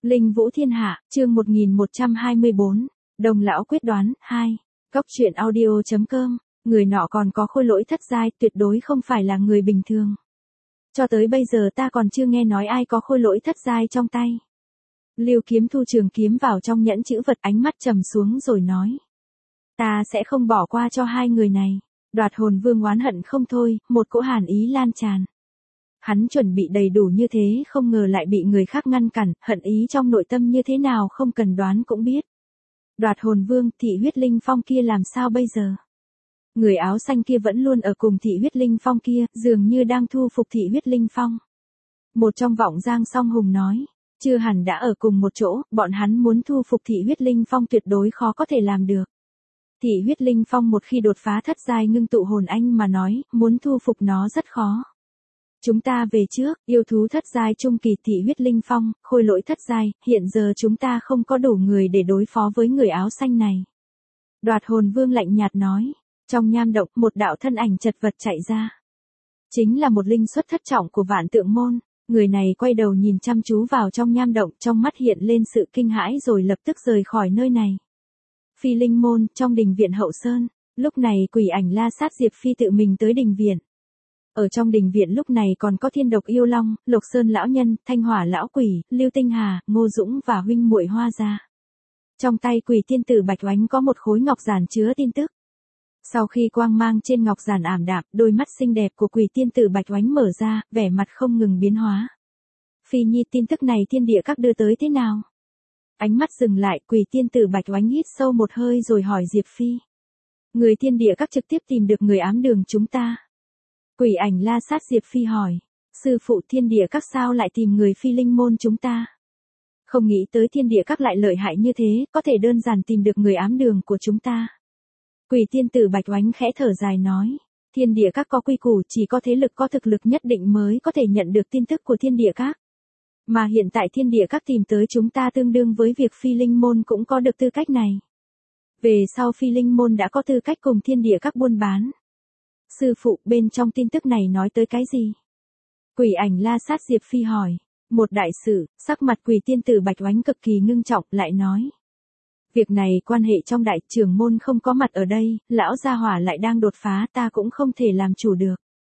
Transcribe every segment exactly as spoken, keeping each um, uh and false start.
Linh Vũ Thiên Hạ, chương một nghìn một trăm hai mươi bốn, Đồng Lão Quyết Đoán, hai. Cốc truyện audio.com, người nọ còn có khôi lỗi thất giai, tuyệt đối không phải là người bình thường. Cho tới bây giờ ta còn chưa nghe nói ai có khôi lỗi thất giai trong tay. Lưu Kiếm thu trường kiếm vào trong nhẫn chữ vật, ánh mắt trầm xuống rồi nói. Ta sẽ không bỏ qua cho hai người này. Đoạt Hồn Vương oán hận không thôi, một cỗ hàn ý lan tràn. Hắn chuẩn bị đầy đủ như thế, không ngờ lại bị người khác ngăn cản, hận ý trong nội tâm như thế nào không cần đoán cũng biết. Đoạt Hồn Vương, Thị Huyết Linh Phong kia làm sao bây giờ? Người áo xanh kia vẫn luôn ở cùng Thị Huyết Linh Phong kia, dường như đang thu phục Thị Huyết Linh Phong. Một trong vọng Giang Song Hùng nói, chưa hẳn đã ở cùng một chỗ, bọn hắn muốn thu phục Thị Huyết Linh Phong tuyệt đối khó có thể làm được. Thị Huyết Linh Phong một khi đột phá thất giai ngưng tụ hồn anh mà nói, muốn thu phục nó rất khó. Chúng ta về trước, yêu thú thất giai trung kỳ Thị Huyết Linh Phong, khôi lỗi thất giai, hiện giờ chúng ta không có đủ người để đối phó với người áo xanh này. Đoạt Hồn Vương lạnh nhạt nói, trong nham động một đạo thân ảnh chật vật chạy ra. Chính là một linh xuất thất trọng của Vạn Tượng Môn, người này quay đầu nhìn chăm chú vào trong nham động, trong mắt hiện lên sự kinh hãi rồi lập tức rời khỏi nơi này. Phi Linh Môn, trong đình viện Hậu Sơn, lúc này Quỷ Ảnh La Sát Diệp Phi tự mình tới đình viện. Ở trong đình viện lúc này còn có Thiên Độc Yêu Long, Lộc Sơn Lão Nhân, Thanh Hỏa Lão Quỷ, Lưu Tinh Hà, Ngô Dũng và huynh muội Hoa Gia. Trong tay Quỷ Tiên Tử Bạch Oánh có một khối ngọc giản chứa tin tức. Sau khi quang mang trên ngọc giản ảm đạm, đôi mắt xinh đẹp của Quỷ Tiên Tử Bạch Oánh mở ra, vẻ mặt không ngừng biến hóa. Phi Nhi, tin tức này thiên địa các đưa tới thế nào? Ánh mắt dừng lại, Quỷ Tiên Tử Bạch Oánh hít sâu một hơi rồi hỏi Diệp Phi. Người thiên địa các trực tiếp tìm được người ám đường chúng ta. Quỷ Ảnh La Sát Diệp Phi hỏi, sư phụ thiên địa các sao lại tìm người Phi Linh Môn chúng ta? Không nghĩ tới thiên địa các lại lợi hại như thế, có thể đơn giản tìm được người ám đường của chúng ta. Quỷ Tiên Tử Bạch Oánh khẽ thở dài nói, thiên địa các có quy củ, chỉ có thế lực có thực lực nhất định mới có thể nhận được tin tức của thiên địa các. Mà hiện tại thiên địa các tìm tới chúng ta tương đương với việc Phi Linh Môn cũng có được tư cách này. Về sau Phi Linh Môn đã có tư cách cùng thiên địa các buôn bán. Sư phụ, bên trong tin tức này nói tới cái gì? Quỷ Ảnh La Sát Diệp Phi hỏi. Một đại sự, sắc mặt Quỷ Tiên Tử Bạch Oánh cực kỳ ngưng trọng, lại nói. Việc này quan hệ trong đại trưởng môn không có mặt ở đây, lão gia hỏa lại đang đột phá, ta cũng không thể làm chủ được.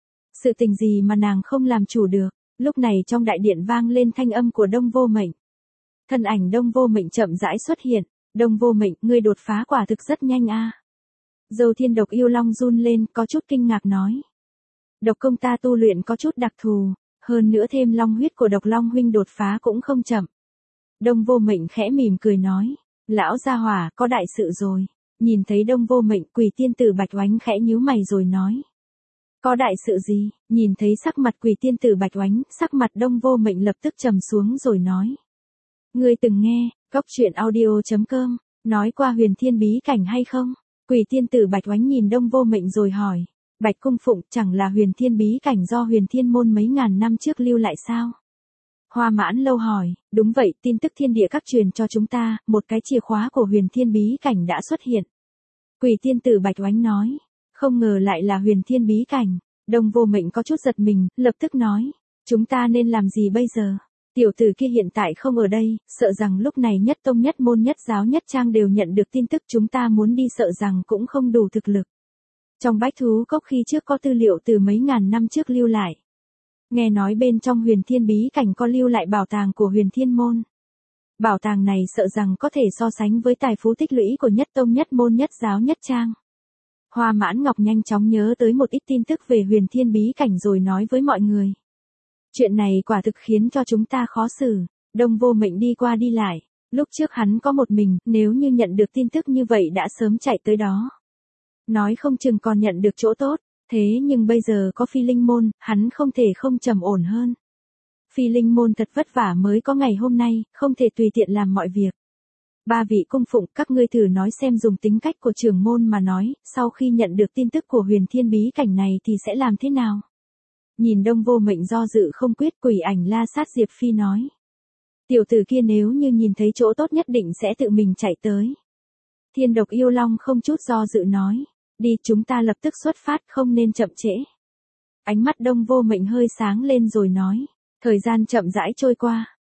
Sự tình gì mà nàng không làm chủ được? Lúc này trong đại điện vang lên thanh âm của Đông Vô Mệnh. Thân ảnh Đông Vô Mệnh chậm rãi xuất hiện. Đông Vô Mệnh, ngươi đột phá quả thực rất nhanh a. Dâu Thiên Độc Yêu Long run lên, có chút kinh ngạc nói. Độc công ta tu luyện có chút đặc thù, hơn nữa thêm long huyết của Độc Long huynh đột phá cũng không chậm. Đông Vô Mệnh khẽ mỉm cười nói, lão gia hỏa, có đại sự rồi. Nhìn thấy Đông Vô Mệnh, Quỷ Tiên Tử Bạch Oánh khẽ nhíu mày rồi nói. Có đại sự gì? Nhìn thấy sắc mặt Quỷ Tiên Tử Bạch Oánh, sắc mặt Đông Vô Mệnh lập tức trầm xuống rồi nói. Ngươi từng nghe, cốc truyện audio.com, nói qua Huyền Thiên bí cảnh hay không? Quỷ Tiên Tử Bạch Oánh nhìn Đông Vô Mệnh rồi hỏi. Bạch Cung Phụng, chẳng là Huyền Thiên bí cảnh do Huyền Thiên môn mấy ngàn năm trước lưu lại sao? Hoa Mãn Lâu hỏi, đúng vậy, tin tức thiên địa các truyền cho chúng ta, một cái chìa khóa của Huyền Thiên bí cảnh đã xuất hiện. Quỷ Tiên Tử Bạch Oánh nói, không ngờ lại là Huyền Thiên bí cảnh. Đông Vô Mệnh có chút giật mình, lập tức nói, chúng ta nên làm gì bây giờ? Tiểu tử kia hiện tại không ở đây, sợ rằng lúc này nhất tông nhất môn nhất giáo nhất trang đều nhận được tin tức, chúng ta muốn đi sợ rằng cũng không đủ thực lực. Trong Bách Thú Cốc khi trước có tư liệu từ mấy ngàn năm trước lưu lại. Nghe nói bên trong Huyền Thiên bí cảnh có lưu lại bảo tàng của Huyền Thiên môn. Bảo tàng này sợ rằng có thể so sánh với tài phú tích lũy của nhất tông nhất môn nhất giáo nhất trang. Hoa Mãn Ngọc nhanh chóng nhớ tới một ít tin tức về Huyền Thiên bí cảnh rồi nói với mọi người. Chuyện này quả thực khiến cho chúng ta khó xử. Đông Vô Mệnh đi qua đi lại. Lúc trước hắn có một mình, nếu như nhận được tin tức như vậy đã sớm chạy tới đó. Nói không chừng còn nhận được chỗ tốt. Thế nhưng bây giờ có Phi Linh Môn, hắn không thể không trầm ổn hơn. Phi Linh Môn thật vất vả mới có ngày hôm nay, không thể tùy tiện làm mọi việc. Ba vị cung phụng, các ngươi thử nói xem dùng tính cách của trưởng môn mà nói, sau khi nhận được tin tức của Huyền Thiên bí cảnh này thì sẽ làm thế nào? Nhìn Đông Vô Mệnh do dự không quyết, Quỷ Ảnh La Sát Diệp Phi nói. Tiểu tử kia nếu như nhìn thấy chỗ tốt nhất định sẽ tự mình chạy tới. Thiên Độc Yêu Long không chút do dự nói. Đi, chúng ta lập tức xuất phát, không nên chậm trễ. Ánh mắt Đông Vô Mệnh hơi sáng lên rồi nói. Thời gian chậm rãi trôi qua.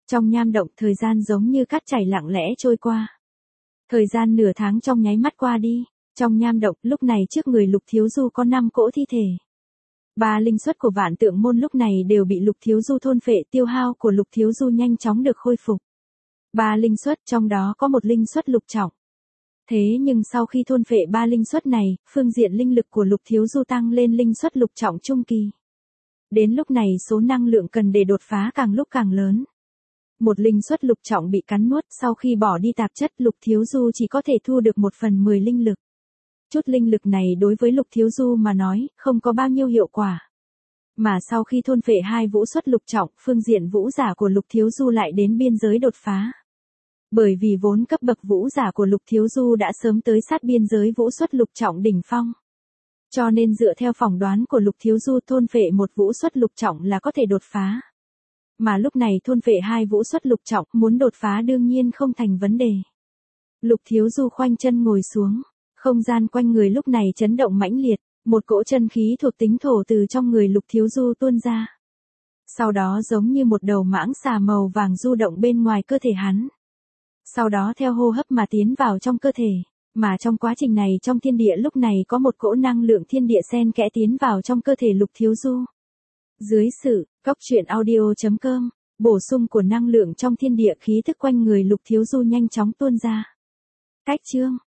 Trong nham động thời gian giống như cát chảy lặng lẽ trôi qua. Thời gian nửa tháng trong nháy mắt qua đi. Trong nham động lúc này trước người Lục Thiếu Du có năm cỗ thi thể. Ba linh suất của Vạn Tượng Môn lúc này đều bị Lục Thiếu Du thôn phệ, tiêu hao của Lục Thiếu Du nhanh chóng được khôi phục. Ba linh suất trong đó có một linh suất lục trọng. Thế nhưng sau khi thôn phệ ba linh suất này, phương diện linh lực của Lục Thiếu Du tăng lên linh suất lục trọng trung kỳ. Đến lúc này số năng lượng cần để đột phá càng lúc càng lớn. Một linh suất lục trọng bị cắn nuốt, sau khi bỏ đi tạp chất, Lục Thiếu Du chỉ có thể thu được một phần mười linh lực. Chút linh lực này đối với Lục Thiếu Du mà nói, không có bao nhiêu hiệu quả. Mà sau khi thôn phệ hai vũ suất lục trọng, phương diện vũ giả của Lục Thiếu Du lại đến biên giới đột phá. Bởi vì vốn cấp bậc vũ giả của Lục Thiếu Du đã sớm tới sát biên giới vũ suất lục trọng đỉnh phong. Cho nên dựa theo phỏng đoán của Lục Thiếu Du, thôn phệ một vũ suất lục trọng là có thể đột phá. Mà lúc này thôn phệ hai vũ suất lục trọng, muốn đột phá đương nhiên không thành vấn đề. Lục Thiếu Du khoanh chân ngồi xuống, không gian quanh người lúc này chấn động mãnh liệt, một cỗ chân khí thuộc tính thổ từ trong người Lục Thiếu Du tuôn ra. Sau đó giống như một đầu mãng xà màu vàng du động bên ngoài cơ thể hắn. Sau đó theo hô hấp mà tiến vào trong cơ thể, mà trong quá trình này trong thiên địa lúc này có một cỗ năng lượng thiên địa xen kẽ tiến vào trong cơ thể Lục Thiếu Du. Dưới sự, cóc truyện audio chấm com, bổ sung của năng lượng trong thiên địa, khí thức quanh người Lục Thiếu Du nhanh chóng tuôn ra. Cách chương